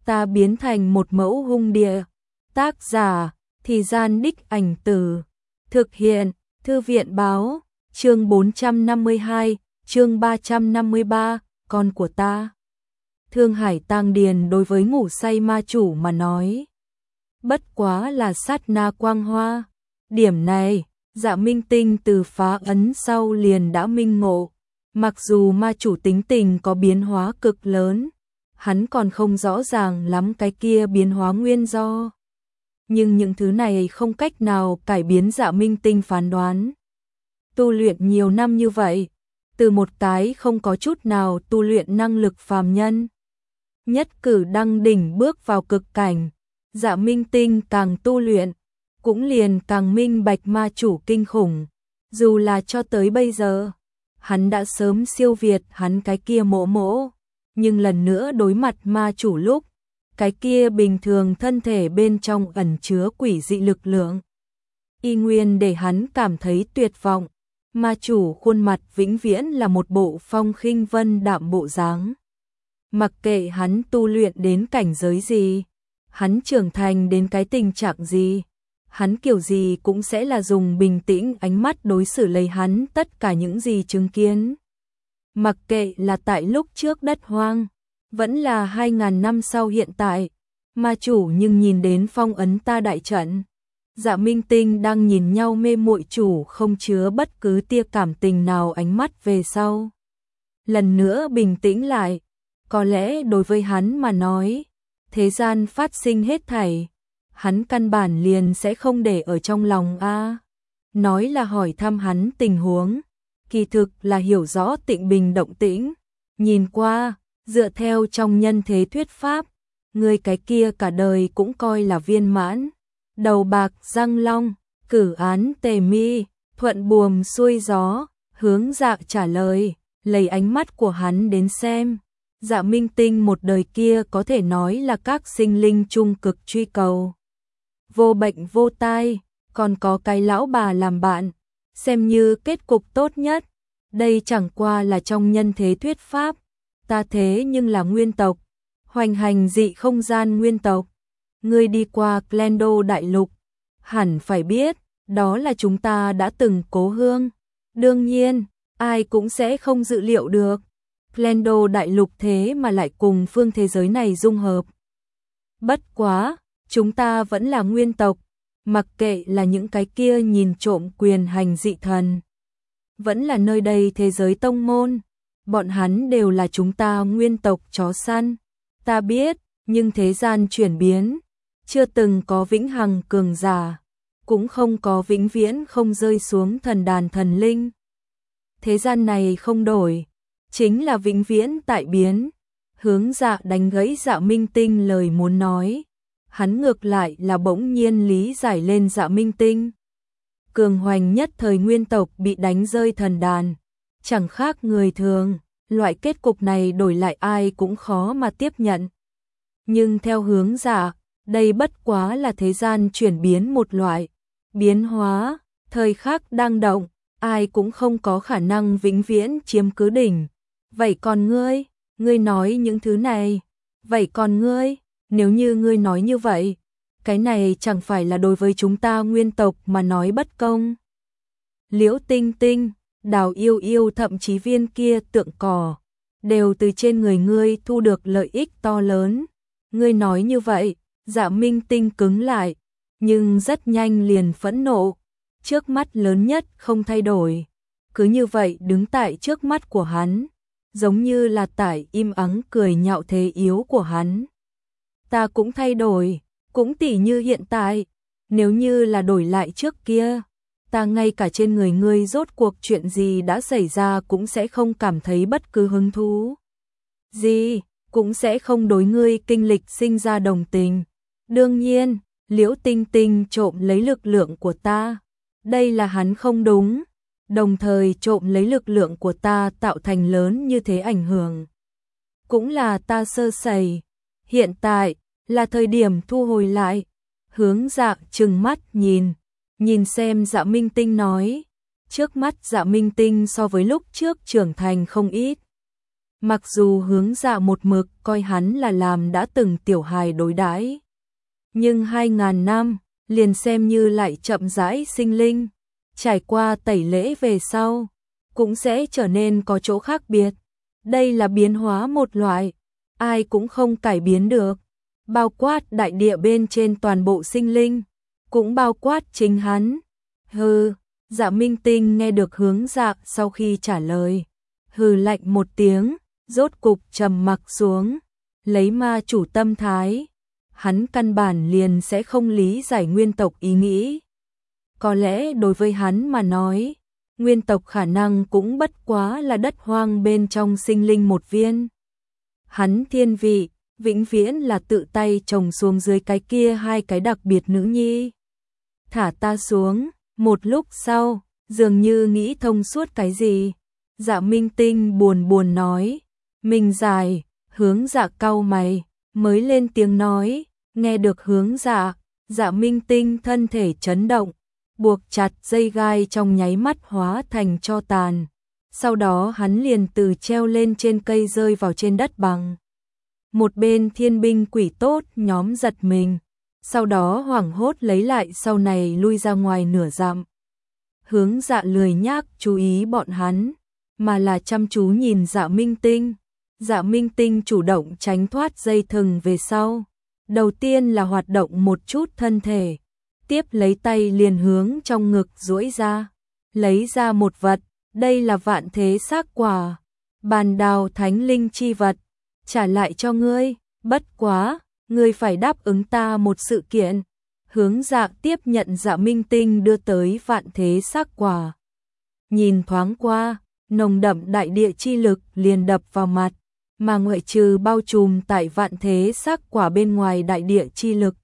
ta biến thành một mẫu hung địa. Tác giả, Thì Gian Đích Ảnh Từ. Thực hiện, Thư viện báo, chương 452, chương 353, con của ta. Thương Hải Tang Điền đối với ngủ say ma chủ mà nói, bất quá là sát na quang hoa. Điểm này, Dạ Minh Tinh từ phá ấn sau liền đã minh ngộ. Mặc dù ma chủ tính tình có biến hóa cực lớn, hắn còn không rõ ràng lắm cái kia biến hóa nguyên do. Nhưng những thứ này không cách nào cải biến Dạ Minh Tinh phán đoán. Tu luyện nhiều năm như vậy, từ một cái không có chút nào tu luyện năng lực phàm nhân, nhất cử đăng đỉnh bước vào cực cảnh, Dạ Minh Tinh càng tu luyện, cũng liền càng minh bạch ma chủ kinh khủng. Dù là cho tới bây giờ, hắn đã sớm siêu việt hắn cái kia mỗ mỗ, nhưng lần nữa đối mặt ma chủ lúc, cái kia bình thường thân thể bên trong ẩn chứa quỷ dị lực lượng, y nguyên để hắn cảm thấy tuyệt vọng. Ma chủ khuôn mặt vĩnh viễn là một bộ phong khinh vân đạm bộ dáng. Mặc kệ hắn tu luyện đến cảnh giới gì, hắn trưởng thành đến cái tình trạng gì, hắn kiểu gì cũng sẽ là dùng bình tĩnh ánh mắt đối xử lấy hắn tất cả những gì chứng kiến. Mặc kệ là tại lúc trước đất hoang, vẫn là 2000 năm sau hiện tại, ma chủ nhưng nhìn đến phong ấn ta đại trận. Dạ Minh Tinh đang nhìn nhau mê muội chủ không chứa bất cứ tia cảm tình nào ánh mắt về sau. Lần nữa bình tĩnh lại, có lẽ đối với hắn mà nói, thế gian phát sinh hết thảy, hắn căn bản liền sẽ không để ở trong lòng a. Nói là hỏi thăm hắn tình huống, kỳ thực là hiểu rõ Tịnh Bình động tĩnh. Nhìn qua, dựa theo trong nhân thế thuyết pháp, người cái kia cả đời cũng coi là viên mãn. Đầu bạc răng long, cử án tề mi, thuận buồm xuôi gió, hướng Dạ trả lời, lấy ánh mắt của hắn đến xem. Dạ Minh Tinh một đời kia có thể nói là các sinh linh trung cực truy cầu. Vô bệnh vô tai, còn có cái lão bà làm bạn, xem như kết cục tốt nhất. Đây chẳng qua là trong nhân thế thuyết pháp, ta thế nhưng là nguyên tộc, hoành hành dị không gian nguyên tộc. Ngươi đi qua Glendo Đại Lục, hẳn phải biết, đó là chúng ta đã từng cố hương. Đương nhiên, ai cũng sẽ không dự liệu được, Glendo Đại Lục thế mà lại cùng phương thế giới này dung hợp. Bất quá, chúng ta vẫn là nguyên tộc, mặc kệ là những cái kia nhìn trộm quyền hành dị thần, vẫn là nơi đây thế giới tông môn, bọn hắn đều là chúng ta nguyên tộc chó săn. Ta biết, nhưng thế gian chuyển biến, chưa từng có vĩnh hằng cường giả, cũng không có vĩnh viễn không rơi xuống thần đàn thần linh. Thế gian này không đổi, chính là vĩnh viễn tại biến. Hướng Dạ đánh gãy Dạ Minh Tinh lời muốn nói, hắn ngược lại là bỗng nhiên lý giải lên Dạ Minh Tinh. Cường hoành nhất thời nguyên tộc bị đánh rơi thần đàn, chẳng khác người thường, loại kết cục này đổi lại ai cũng khó mà tiếp nhận. Nhưng theo Hướng Dạ, đây bất quá là thế gian chuyển biến một loại biến hóa, thời khắc đang động, ai cũng không có khả năng vĩnh viễn chiếm cứ đỉnh. Vậy còn ngươi nói những thứ này, vậy còn ngươi, nếu như ngươi nói như vậy, cái này chẳng phải là đối với chúng ta nguyên tộc mà nói bất công. Liễu Tinh Tinh, Đào Yêu Yêu thậm chí viên kia tượng cỏ, đều từ trên người ngươi thu được lợi ích to lớn. Ngươi nói như vậy, Dạ Minh Tinh cứng lại, nhưng rất nhanh liền phẫn nộ. Trước mắt lớn nhất không thay đổi, cứ như vậy đứng tại trước mắt của hắn, giống như là tại im ắng cười nhạo thế yếu của hắn. Ta cũng thay đổi, cũng tỉ như hiện tại, nếu như là đổi lại trước kia, ta ngay cả trên người ngươi rốt cuộc chuyện gì đã xảy ra cũng sẽ không cảm thấy bất cứ hứng thú gì, cũng sẽ không đối ngươi kinh lịch sinh ra đồng tình. Đương nhiên, Liễu Tinh Tinh trộm lấy lực lượng của ta, đây là hắn không đúng, đồng thời trộm lấy lực lượng của ta tạo thành lớn như thế ảnh hưởng, cũng là ta sơ sẩy. Hiện tại là thời điểm thu hồi lại. Hướng Dạ trừng mắt nhìn xem Dạ Minh Tinh nói, trước mắt Dạ Minh Tinh so với lúc trước trưởng thành không ít. Mặc dù Hướng Dạ một mực coi hắn là làm đã từng tiểu hài đối đãi, nhưng 2000 năm, liền xem như lại chậm rãi sinh linh, trải qua tẩy lễ về sau, cũng sẽ trở nên có chỗ khác biệt. Đây là biến hóa một loại, ai cũng không cải biến được, bao quát đại địa bên trên toàn bộ sinh linh, cũng bao quát chính hắn. Hừ, Dạ Minh Tinh nghe được Hướng Dạ sau khi trả lời, hừ lạnh một tiếng, rốt cục trầm mặc xuống, lấy ma chủ tâm thái, hắn căn bản liền sẽ không lý giải nguyên tộc ý nghĩ. Có lẽ đối với hắn mà nói, nguyên tộc khả năng cũng bất quá là đất hoang bên trong sinh linh một viên. Hắn thiên vị, vĩnh viễn là tự tay trồng xuống dưới cái kia hai cái đặc biệt nữ nhi. Thả ta xuống, một lúc sau, dường như nghĩ thông suốt cái gì. Dạ Minh Tinh buồn buồn nói, mình dài, Hướng Dạ cau mày, mới lên tiếng nói, nghe được Hướng Dạ, Dạ Minh Tinh thân thể chấn động, buộc chặt dây gai trong nháy mắt hóa thành tro tàn. Sau đó hắn liền từ treo lên trên cây rơi vào trên đất bằng. Một bên thiên binh quỷ tốt nhóm giật mình, sau đó hoảng hốt lấy lại sau này lui ra ngoài nửa dặm. Hướng Dạ lười nhác chú ý bọn hắn, mà là chăm chú nhìn Dạ Minh Tinh. Dạ Minh Tinh chủ động tránh thoát dây thừng về sau. Đầu tiên là hoạt động một chút thân thể, tiếp lấy tay liền hướng trong ngực duỗi ra, lấy ra một vật, đây là vạn thế xác quả, bàn đào thánh linh chi vật, trả lại cho ngươi, bất quá, ngươi phải đáp ứng ta một sự kiện. Hướng Dạ tiếp nhận Dạ Minh Tinh đưa tới vạn thế xác quả. Nhìn thoáng qua, nồng đậm đại địa chi lực liền đập vào mặt, mà ngoại trừ bao trùm tại vạn thế xác quả bên ngoài đại địa chi lực.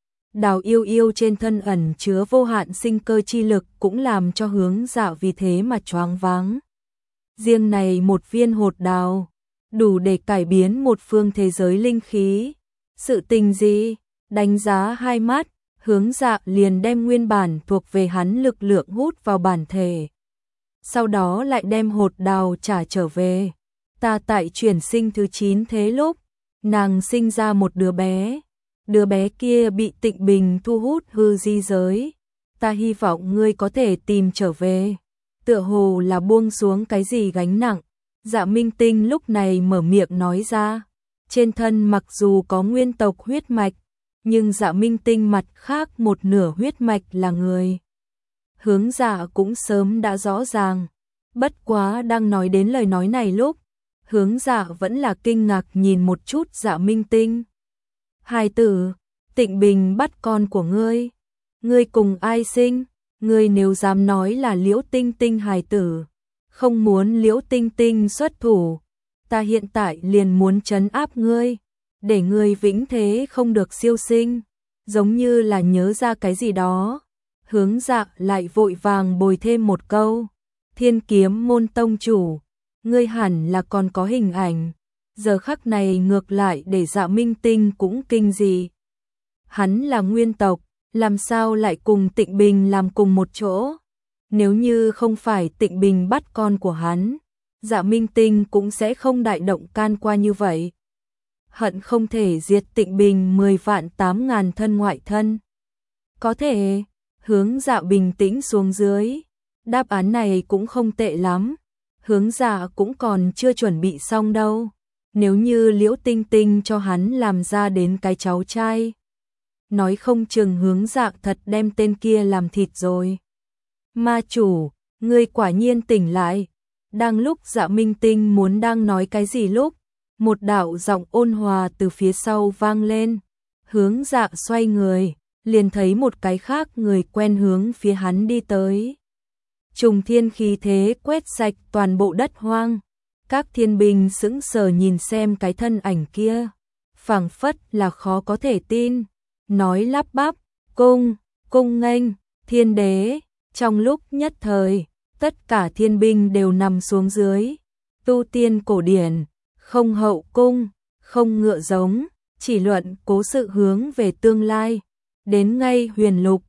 Đào yêu yêu trên thân ẩn chứa vô hạn sinh cơ chi lực cũng làm cho Hướng Dạ vì thế mà choáng váng. Riêng này một viên hột đào, đủ để cải biến một phương thế giới linh khí. Sự tình gì? Đánh giá hai mắt, Hướng Dạ liền đem nguyên bản thuộc về hắn lực lượng hút vào bản thể. Sau đó lại đem hột đào trả trở về. Ta tại chuyển sinh thứ 9 thế lúc, nàng sinh ra một đứa bé. Đứa bé kia bị Tịnh Bình thu hút hư di giới. Ta hy vọng ngươi có thể tìm trở về. Tựa hồ là buông xuống cái gì gánh nặng. Dạ Minh Tinh lúc này mở miệng nói ra. Trên thân mặc dù có nguyên tộc huyết mạch, nhưng Dạ Minh Tinh mặt khác một nửa huyết mạch là người. Hướng Dạ cũng sớm đã rõ ràng. Bất quá đang nói đến lời nói này lúc, Hướng Dạ vẫn là kinh ngạc nhìn một chút Dạ Minh Tinh. Hài tử, Tịnh Bình bắt con của ngươi. Ngươi cùng ai sinh? Ngươi nếu dám nói là Liễu Tinh Tinh hài tử, không muốn Liễu Tinh Tinh xuất thủ, ta hiện tại liền muốn trấn áp ngươi, để ngươi vĩnh thế không được siêu sinh. Giống như là nhớ ra cái gì đó, Hướng Dạ lại vội vàng bồi thêm một câu. Thiên Kiếm môn tông chủ, ngươi hẳn là còn có hình ảnh. Giờ khắc này ngược lại để Dạ Minh Tinh cũng kinh dị. Hắn là nguyên tộc, làm sao lại cùng Tịnh Bình làm cùng một chỗ? Nếu như không phải Tịnh Bình bắt con của hắn, Dạ Minh Tinh cũng sẽ không đại động can qua như vậy. Hận không thể diệt Tịnh Bình 10 vạn 8.000 thân ngoại thân. Có thể, Hướng Dạ bình tĩnh xuống dưới. Đáp án này cũng không tệ lắm. Hướng Dạ cũng còn chưa chuẩn bị xong đâu. Nếu như Liễu Tinh Tinh cho hắn làm ra đến cái cháu trai, nói không chừng Hướng Dạ thật đem tên kia làm thịt rồi. Ma chủ, ngươi quả nhiên tỉnh lại. Đang lúc Dạ Minh Tinh muốn đang nói cái gì lúc, một đạo giọng ôn hòa từ phía sau vang lên. Hướng Dạ xoay người, liền thấy một cái khác người quen hướng phía hắn đi tới. Trùng thiên khí thế quét sạch toàn bộ đất hoang. Các thiên binh sững sờ nhìn xem cái thân ảnh kia, phảng phất là khó có thể tin, nói lắp bắp, cung nghênh, thiên đế. Trong lúc nhất thời, tất cả thiên binh đều nằm xuống dưới. Tu tiên cổ điển, không hậu cung, không ngựa giống, chỉ luận cố sự hướng về tương lai. Đến ngay huyền lục,